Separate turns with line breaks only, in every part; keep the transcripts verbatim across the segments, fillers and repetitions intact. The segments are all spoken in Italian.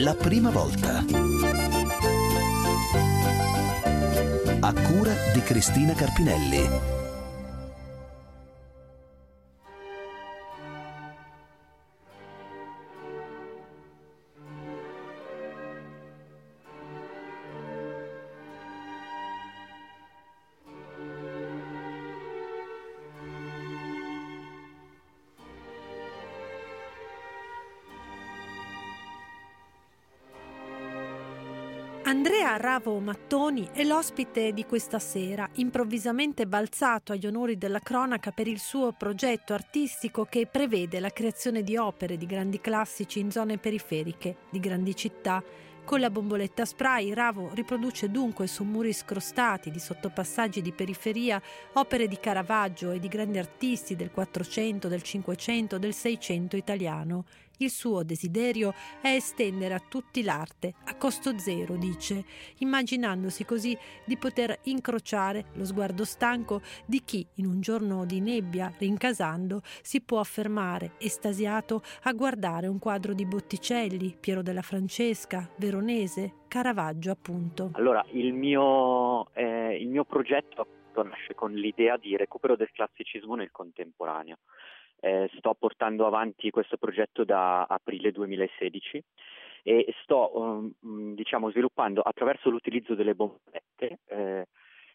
La prima volta. A cura di Cristina Carpinelli.
Andrea Ravo Mattoni è l'ospite di questa sera, improvvisamente balzato agli onori della cronaca per il suo progetto artistico che prevede la creazione di opere di grandi classici in zone periferiche di grandi città. Con la bomboletta spray, Ravo riproduce dunque su muri scrostati di sottopassaggi di periferia opere di Caravaggio e di grandi artisti del Quattrocento, del Cinquecento, del Seicento italiano. Il suo desiderio è estendere a tutti l'arte, a costo zero, dice, immaginandosi così di poter incrociare lo sguardo stanco di chi, in un giorno di nebbia, rincasando, si può fermare, estasiato, a guardare un quadro di Botticelli, Piero della Francesca, Veronese, Caravaggio, appunto.
Allora, il mio, eh, il mio progetto nasce con l'idea di recupero del classicismo nel contemporaneo. Eh, sto portando avanti questo progetto da aprile duemilasedici e sto um, diciamo sviluppando attraverso l'utilizzo delle bombolette eh,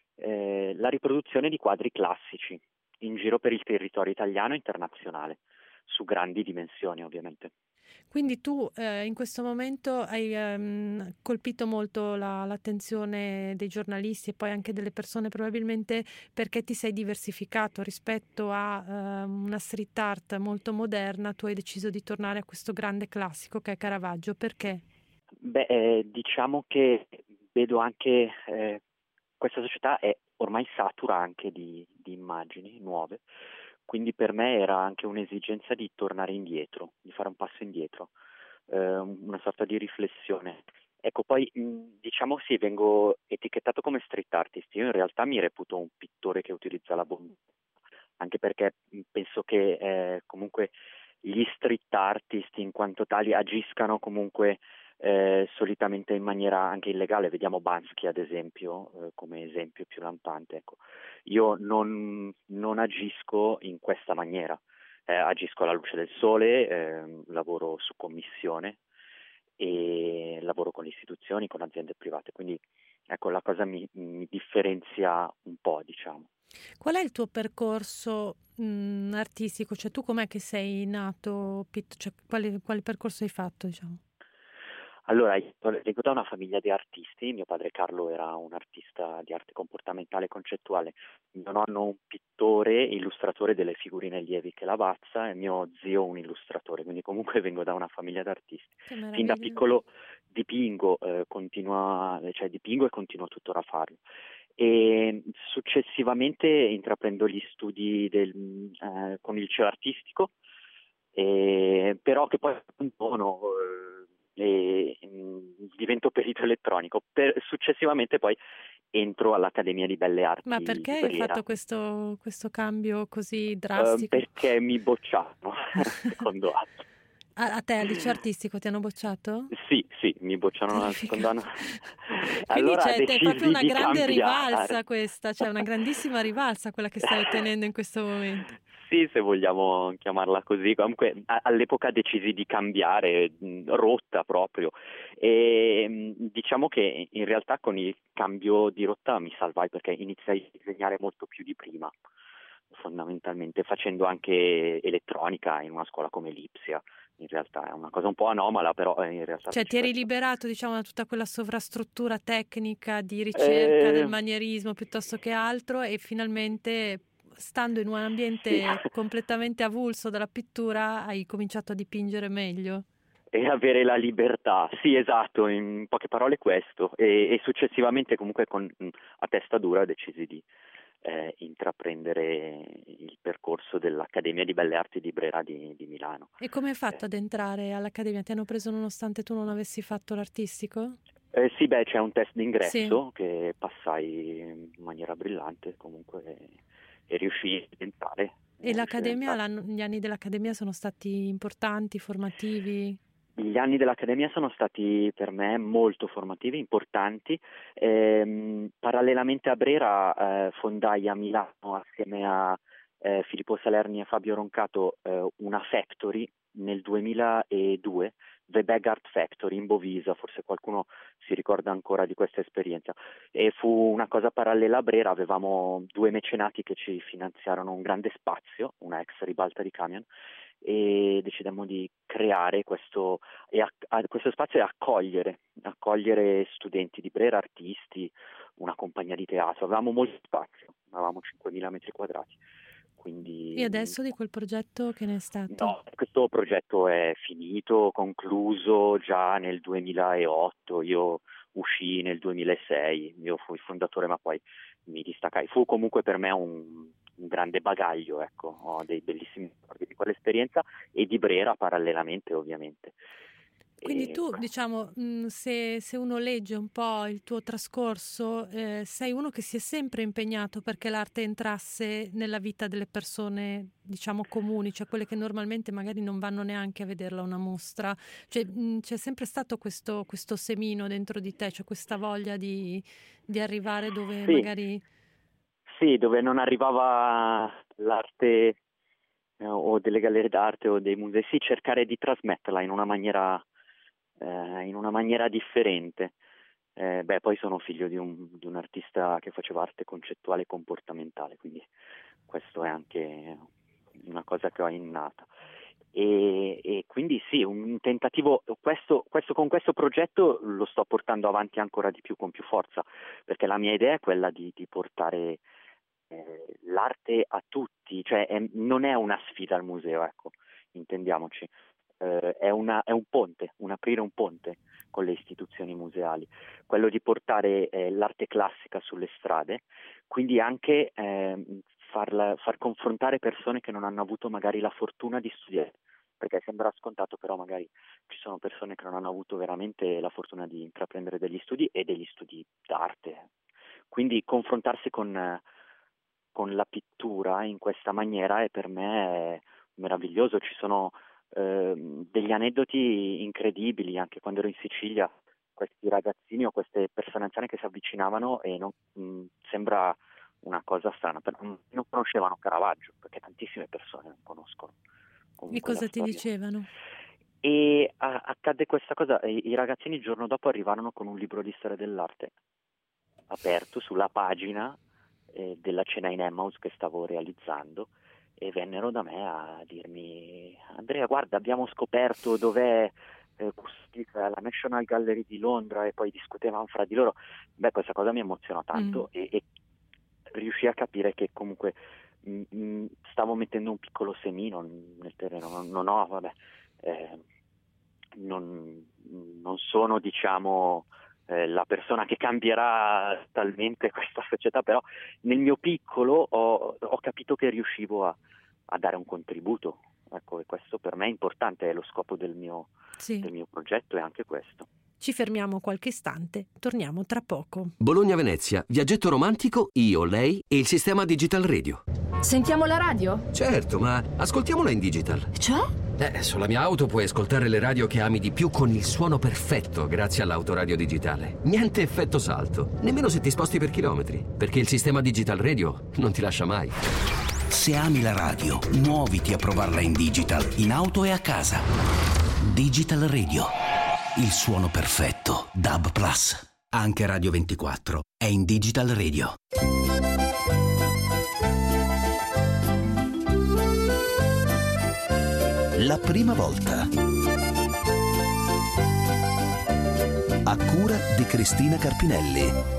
eh, la riproduzione di quadri classici in giro per il territorio italiano e internazionale, su grandi dimensioni ovviamente.
Quindi tu eh, in questo momento hai ehm, colpito molto la, l'attenzione dei giornalisti e poi anche delle persone, probabilmente perché ti sei diversificato rispetto a eh, una street art molto moderna. Tu hai deciso di tornare a questo grande classico che è Caravaggio. Perché?
Beh, eh, diciamo che vedo anche eh, questa società è ormai satura anche di, di immagini nuove. Quindi per me era anche un'esigenza di tornare indietro, di fare un passo indietro, eh, una sorta di riflessione. Ecco, poi mh, diciamo sì, vengo etichettato come street artist. Io in realtà mi reputo un pittore che utilizza la bomba, anche perché mh, penso che eh, comunque gli street artist in quanto tali agiscano comunque eh, solitamente in maniera anche illegale. Vediamo Bansky ad esempio eh, come esempio più lampante. Ecco. Io non, non agisco in questa maniera, eh, agisco alla luce del sole, eh, lavoro su commissione e lavoro con le istituzioni, con aziende private, quindi ecco la cosa mi, mi differenzia un po', diciamo.
Qual è il tuo percorso mh, artistico? Cioè tu com'è che sei nato? Cioè, quale, quale percorso hai fatto, diciamo?
Allora, io vengo da una famiglia di artisti. Mio padre Carlo era un artista di arte comportamentale e concettuale, mio nonno un pittore, illustratore delle figurine lievi che Lavazza, e mio zio un illustratore, quindi comunque vengo da una famiglia di artisti. Fin da piccolo dipingo, eh, continua, cioè dipingo e continuo tuttora a farlo. E successivamente intraprendo gli studi del, eh, con il liceo artistico, eh, però che poi abbandono eh, e mh, divento perito elettronico. Per, successivamente poi entro all'Accademia di Belle Arti.
Ma perché
di
hai
Brera.
fatto questo, questo cambio così
Uh,
drastico?
perché mi bocciarono secondo anno.
A, a te al liceo artistico ti hanno bocciato?
Sì, sì, mi bocciarono al secondo anno.
Quindi
Allora
c'è, è proprio una
di
grande
cambiare.
rivalsa questa, cioè una grandissima rivalsa quella che stai ottenendo in questo momento.
Sì, se vogliamo chiamarla così. Comunque a- all'epoca decisi di cambiare mh, rotta proprio e mh, diciamo che in realtà con il cambio di rotta mi salvai, perché iniziai a disegnare molto più di prima, fondamentalmente facendo anche elettronica in una scuola come l'Ipsia. In realtà è una cosa un po' anomala, però in realtà
Cioè ti eri liberato, diciamo, da tutta quella sovrastruttura tecnica di ricerca
eh,
del manierismo piuttosto che altro, e finalmente, stando in un ambiente
sì.
completamente avulso dalla pittura, hai cominciato a dipingere meglio.
E avere la libertà, sì, esatto, in poche parole questo, e, e successivamente comunque con, a testa dura decisi di eh, intraprendere il percorso dell'Accademia di Belle Arti di Brera di, di Milano.
E come hai fatto
Eh,
ad entrare all'Accademia? Ti hanno preso nonostante tu non avessi fatto l'artistico?
eh, sì, beh, c'è un test
Sì.
d'ingresso che passai in maniera brillante comunque e, e riuscii a entrare.
E l'Accademia, l'anno- gli anni dell'Accademia sono stati importanti, formativi?
gli anni dell'Accademia sono stati per me molto formativi, importanti. Ehm, parallelamente a Brera eh, fondai a Milano assieme a eh, Filippo Salerni e Fabio Roncato eh, una factory nel duemiladue, The Bag Art Factory in Bovisa, forse qualcuno si ricorda ancora di questa esperienza, e fu una cosa parallela a Brera. Avevamo due mecenati che ci finanziarono un grande spazio, una ex ribalta di camion, e decidemmo di creare questo, e a, a, questo spazio e accogliere, accogliere studenti di Brera, artisti, una compagnia di teatro. Avevamo molto spazio, avevamo cinquemila metri quadrati. Quindi,
e adesso di quel progetto che ne è stato?
No, questo progetto è finito, concluso già nel duemilaotto, io uscii nel duemilasei, io fui fondatore ma poi mi distaccai. Fu comunque per me un, un grande bagaglio, ecco, ho dei bellissimi ricordi di quell'esperienza e di Brera parallelamente ovviamente.
Quindi
E
tu, diciamo, mh, se, se uno legge un po' il tuo trascorso, eh, sei uno che si è sempre impegnato perché l'arte entrasse nella vita delle persone, diciamo, comuni, cioè quelle che normalmente magari non vanno neanche a vederla una mostra. Cioè, mh, c'è sempre stato questo, questo semino dentro di te, cioè questa voglia di, di arrivare dove
sì,
magari...
sì, dove non arrivava l'arte eh, o delle gallerie d'arte o dei musei, sì, cercare di trasmetterla in una maniera eh, in una maniera differente. Eh, beh, poi sono figlio di un, di un artista che faceva arte concettuale e comportamentale, quindi questo è anche una cosa che ho innata. E, e quindi sì, un tentativo, questo, questo, con questo progetto lo sto portando avanti ancora di più, con più forza, perché la mia idea è quella di, di portare eh, l'arte a tutti, cioè è, non è una sfida al museo, ecco, intendiamoci. Eh, è, una, è un ponte, un aprire un ponte con le istituzioni museali, quello di portare eh, l'arte classica sulle strade, quindi anche eh, farla, far confrontare persone che non hanno avuto magari la fortuna di studiare, perché sembra scontato, però magari ci sono persone che non hanno avuto veramente la fortuna di intraprendere degli studi e degli studi d'arte, quindi confrontarsi con, con la pittura in questa maniera è per me meraviglioso. Ci sono eh, degli aneddoti incredibili, anche quando ero in Sicilia, questi ragazzini o queste persone anziane che si avvicinavano e non, mh, sembra una cosa strana, però non conoscevano Caravaggio, perché tantissime persone non conoscono.
E cosa ti
storia.
dicevano?
E a, accadde questa cosa, i, i ragazzini il giorno dopo arrivarono con un libro di storia dell'arte aperto sulla pagina eh, della cena in Emmaus che stavo realizzando, e vennero da me a dirmi: Andrea, guarda, abbiamo scoperto dov'è eh, custodita la National Gallery di Londra, e poi discutevano fra di loro. Beh, questa cosa mi emozionò tanto, mm. e, e riuscii a capire che comunque mh, mh, stavo mettendo un piccolo semino nel terreno. Non, non ho, vabbè, eh, non, non sono, diciamo, eh, la persona che cambierà talmente questa società, però nel mio piccolo ho, ho capito che riuscivo a, a dare un contributo, ecco, e questo per me è importante, è lo scopo del mio, sì. del mio progetto, è anche questo.
Ci fermiamo qualche istante, torniamo tra poco.
Bologna-Venezia, viaggetto romantico, io, lei e il sistema Digital Radio.
Sentiamo la radio?
Certo, ma ascoltiamola in digital.
Cioè?
Eh, sulla mia auto puoi ascoltare le radio che ami di più con il suono perfetto grazie all'autoradio digitale. Niente effetto salto, nemmeno se ti sposti per chilometri, perché il sistema Digital Radio non ti lascia mai.
Se ami la radio, muoviti a provarla in digital, in auto e a casa. Digital Radio. Il suono perfetto. D A B Plus. Anche Radio ventiquattro è in Digital Radio. La prima volta. A cura di Cristina Carpinelli.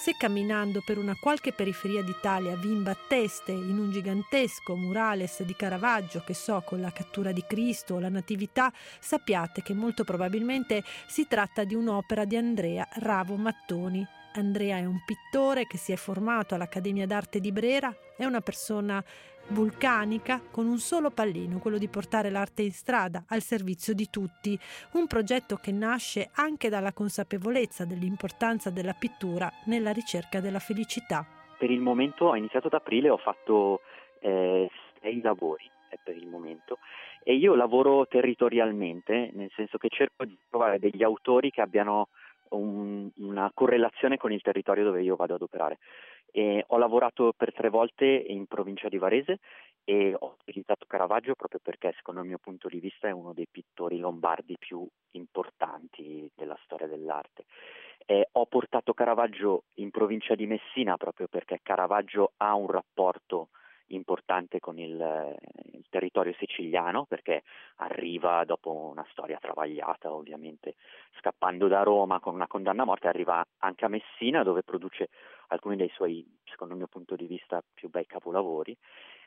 Se camminando per una qualche periferia d'Italia vi imbatteste in un gigantesco murales di Caravaggio, che so, con la cattura di Cristo o la Natività, sappiate che molto probabilmente si tratta di un'opera di Andrea Ravo Mattoni. Andrea è un pittore che si è formato all'Accademia d'Arte di Brera, è una persona vulcanica con un solo pallino, quello di portare l'arte in strada al servizio di tutti, un progetto che nasce anche dalla consapevolezza dell'importanza della pittura nella ricerca della felicità.
Per il momento ho iniziato ad aprile, ho fatto eh, sei lavori eh, per il momento, e io lavoro territorialmente, nel senso che cerco di trovare degli autori che abbiano un, una correlazione con il territorio dove io vado ad operare. E ho lavorato per tre volte in provincia di Varese e ho utilizzato Caravaggio proprio perché, secondo il mio punto di vista, è uno dei pittori lombardi più importanti della storia dell'arte. Eh, ho portato Caravaggio in provincia di Messina proprio perché Caravaggio ha un rapporto importante con il, il territorio siciliano, perché arriva dopo una storia travagliata, ovviamente scappando da Roma con una condanna a morte, arriva anche a Messina dove produce alcuni dei suoi, secondo il mio punto di vista, più bei capolavori.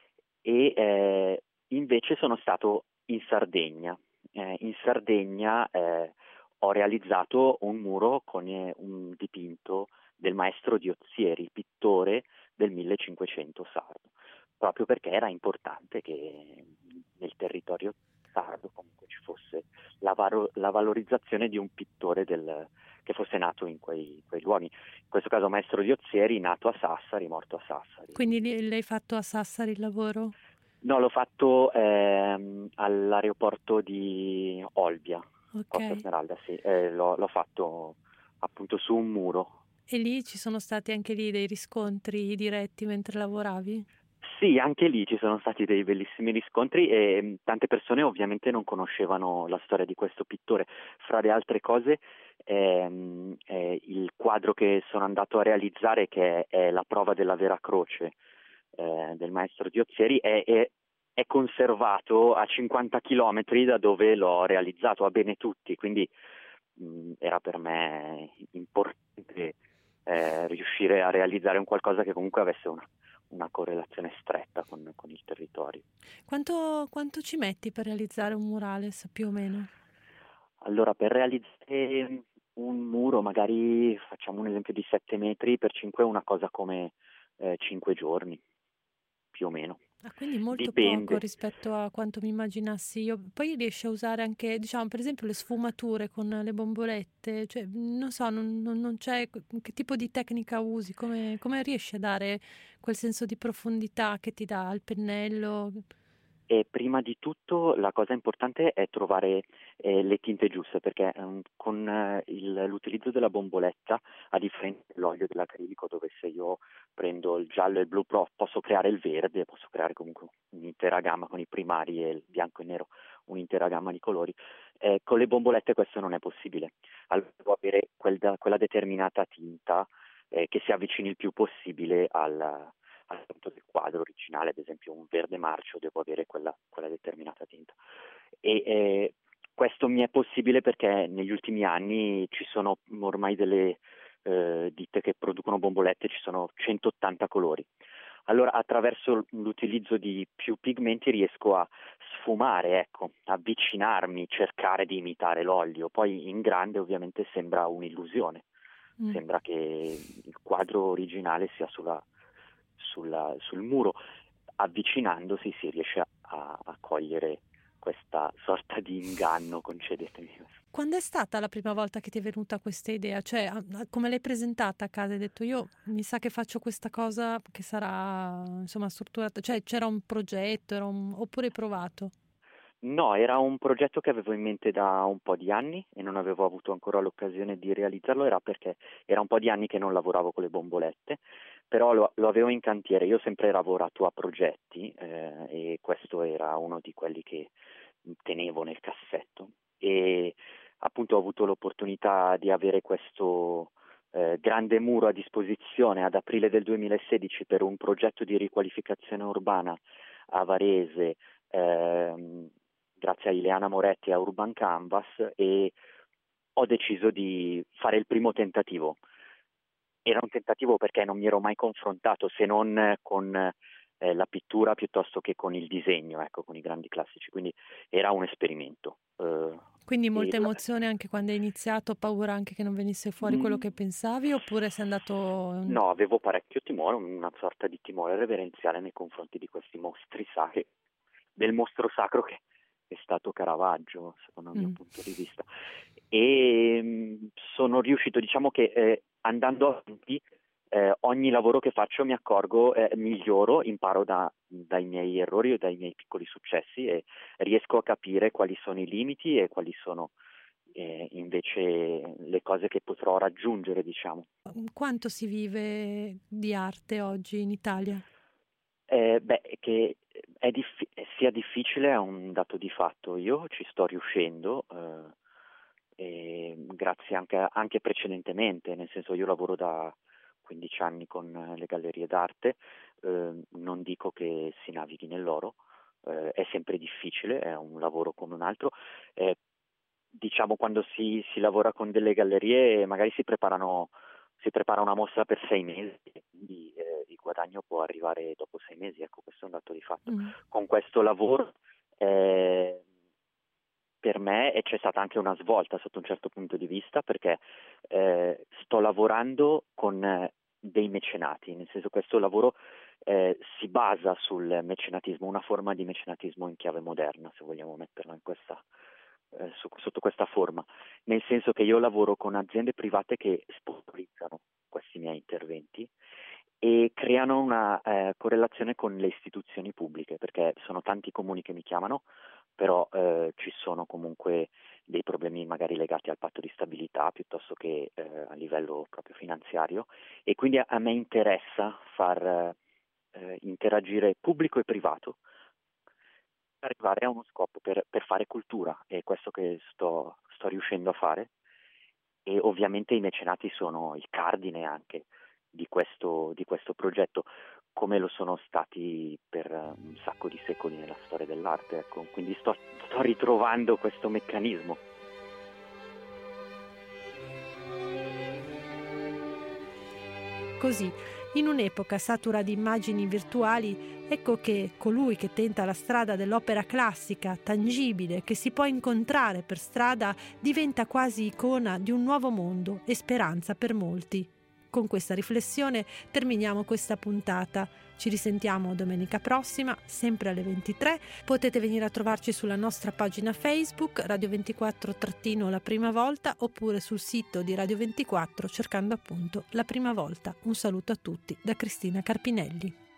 E eh, invece sono stato in Sardegna. Eh, in Sardegna eh, ho realizzato un muro con eh, un dipinto del maestro Diozieri, pittore del millecinquecento sardo, proprio perché era importante che nel territorio sardo comunque ci fosse la, varo- la valorizzazione di un pittore del, che fosse nato in quei, quei luoghi. In questo caso maestro Diozieri, nato a Sassari, morto a Sassari.
Quindi l'hai fatto a Sassari il lavoro?
No, l'ho fatto ehm, all'aeroporto di Olbia,
Ok.
Costa Smeralda, sì, eh, l'ho, l'ho fatto appunto su un muro.
E lì ci sono stati anche lì dei riscontri diretti mentre lavoravi?
Sì, anche lì ci sono stati dei bellissimi riscontri e mh, tante persone ovviamente non conoscevano la storia di questo pittore. Fra le altre cose, ehm, eh, il quadro che sono andato a realizzare, che è, è la prova della Vera Croce eh, del maestro Diozieri, è, è, è conservato a cinquanta chilometri da dove l'ho realizzato, a Benetutti, quindi mh, era per me importante eh, riuscire a realizzare un qualcosa che comunque avesse una una correlazione stretta con, con il territorio.
Quanto, quanto ci metti per realizzare un murales, più o meno?
Allora, per realizzare un muro, magari facciamo un esempio di sette metri per cinque, una cosa come eh, cinque giorni, più o meno.
Ah, quindi molto
Dipende.
poco rispetto a quanto mi immaginassi io. Poi riesci a usare anche, diciamo, per esempio le sfumature con le bombolette, cioè, non so, non, non, non c'è, che tipo di tecnica usi, come, come riesci a dare quel senso di profondità che ti dà il pennello?
E prima di tutto la cosa importante è trovare eh, le tinte giuste, perché um, con eh, il, l'utilizzo della bomboletta, a differenza dell'olio dell'acrilico, dove se io prendo il giallo e il blu pro, posso creare il verde, posso creare comunque un'intera gamma con i primari e il bianco e il nero, un'intera gamma di colori, eh, con le bombolette questo non è possibile. Allora devo avere quel, quella determinata tinta eh, che si avvicini il più possibile al al punto del quadro originale, ad esempio un verde marcio, devo avere quella, quella determinata tinta. E eh, questo mi è possibile perché negli ultimi anni ci sono ormai delle eh, ditte che producono bombolette, ci sono centottanta colori. Allora attraverso l'utilizzo di più pigmenti riesco a sfumare, ecco, avvicinarmi, cercare di imitare l'olio. Poi in grande ovviamente sembra un'illusione, mm. sembra che il quadro originale sia sulla Sulla, sul muro. Avvicinandosi si riesce a, a cogliere questa sorta di inganno, concedetemi.
Quando è stata la prima volta che ti è venuta questa idea? Cioè, come l'hai presentata a casa? Hai detto, io mi sa che faccio questa cosa che sarà, insomma, strutturata. Cioè, c'era un progetto, era un... oppure hai provato?
No, era un progetto che avevo in mente da un po' di anni e non avevo avuto ancora l'occasione di realizzarlo, era perché era un po' di anni che non lavoravo con le bombolette, però lo, lo avevo in cantiere. Io ho sempre lavorato a progetti eh, e questo era uno di quelli che tenevo nel cassetto e appunto ho avuto l'opportunità di avere questo eh, grande muro a disposizione ad aprile del duemilasedici per un progetto di riqualificazione urbana a Varese, ehm, grazie a Ileana Moretti e a Urban Canvas, e ho deciso di fare il primo tentativo. era un tentativo perché non mi ero mai confrontato se non con eh, la pittura piuttosto che con il disegno, ecco, con i grandi classici, quindi era un esperimento. Eh,
Quindi molta
e...
emozione anche quando hai iniziato, paura anche che non venisse fuori quello che pensavi, oppure sei andato...
No, avevo parecchio timore, una sorta di timore reverenziale nei confronti di questi mostri sacri, del mostro sacro che è stato Caravaggio, secondo il mio
Mm.
punto di vista. E mh, sono riuscito, diciamo che eh, andando avanti, eh, ogni lavoro che faccio mi accorgo, eh, miglioro, imparo da, dai miei errori o dai miei piccoli successi e riesco a capire quali sono i limiti e quali sono eh, invece le cose che potrò raggiungere, diciamo.
Quanto si vive di arte oggi in Italia?
Eh, beh, che è diff- sia difficile è un dato di fatto. Io ci sto riuscendo, eh, e grazie anche, anche precedentemente, nel senso io lavoro da quindici anni con le gallerie d'arte, eh, non dico che si navighi nell'oro, eh, è sempre difficile, è un lavoro come un altro. Eh, diciamo quando si, si lavora con delle gallerie magari si preparano si prepara una mostra per sei mesi e quindi eh, il guadagno può arrivare dopo sei mesi, ecco, questo è un dato di fatto.
Mm.
Con questo lavoro eh, per me c'è stata anche una svolta sotto un certo punto di vista perché eh, sto lavorando con eh, dei mecenati, nel senso questo lavoro eh, si basa sul mecenatismo, una forma di mecenatismo in chiave moderna, se vogliamo metterla in questa Eh, su, sotto questa forma, nel senso che io lavoro con aziende private che sponsorizzano questi miei interventi e creano una eh, correlazione con le istituzioni pubbliche, perché sono tanti comuni che mi chiamano, però eh, ci sono comunque dei problemi magari legati al patto di stabilità piuttosto che eh, a livello proprio finanziario e quindi a, a me interessa far eh, interagire pubblico e privato arrivare a uno scopo per, per fare cultura, è questo che sto, sto riuscendo a fare e ovviamente i mecenati sono il cardine anche di questo, di questo progetto, come lo sono stati per un sacco di secoli nella storia dell'arte, ecco. Quindi sto, sto ritrovando questo meccanismo.
Così, in un'epoca satura di immagini virtuali, ecco che colui che tenta la strada dell'opera classica, tangibile, che si può incontrare per strada, diventa quasi icona di un nuovo mondo e speranza per molti. Con questa riflessione terminiamo questa puntata. Ci risentiamo domenica prossima, sempre alle ventitré. Potete venire a trovarci sulla nostra pagina Facebook, Radio ventiquattro La Prima Volta, oppure sul sito di Radio ventiquattro cercando appunto La Prima Volta. Un saluto a tutti da Cristina Carpinelli.